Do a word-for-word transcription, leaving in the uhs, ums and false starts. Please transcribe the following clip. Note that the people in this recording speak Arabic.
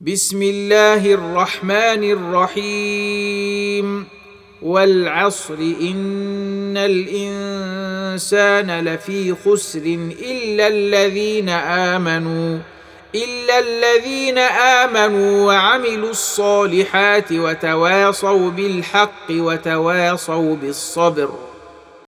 بسم الله الرحمن الرحيم والعصر إن الإنسان لفي خسر إلا الذين آمنوا إلا الذين آمنوا وعملوا الصالحات وتواصوا بالحق وتواصوا بالصبر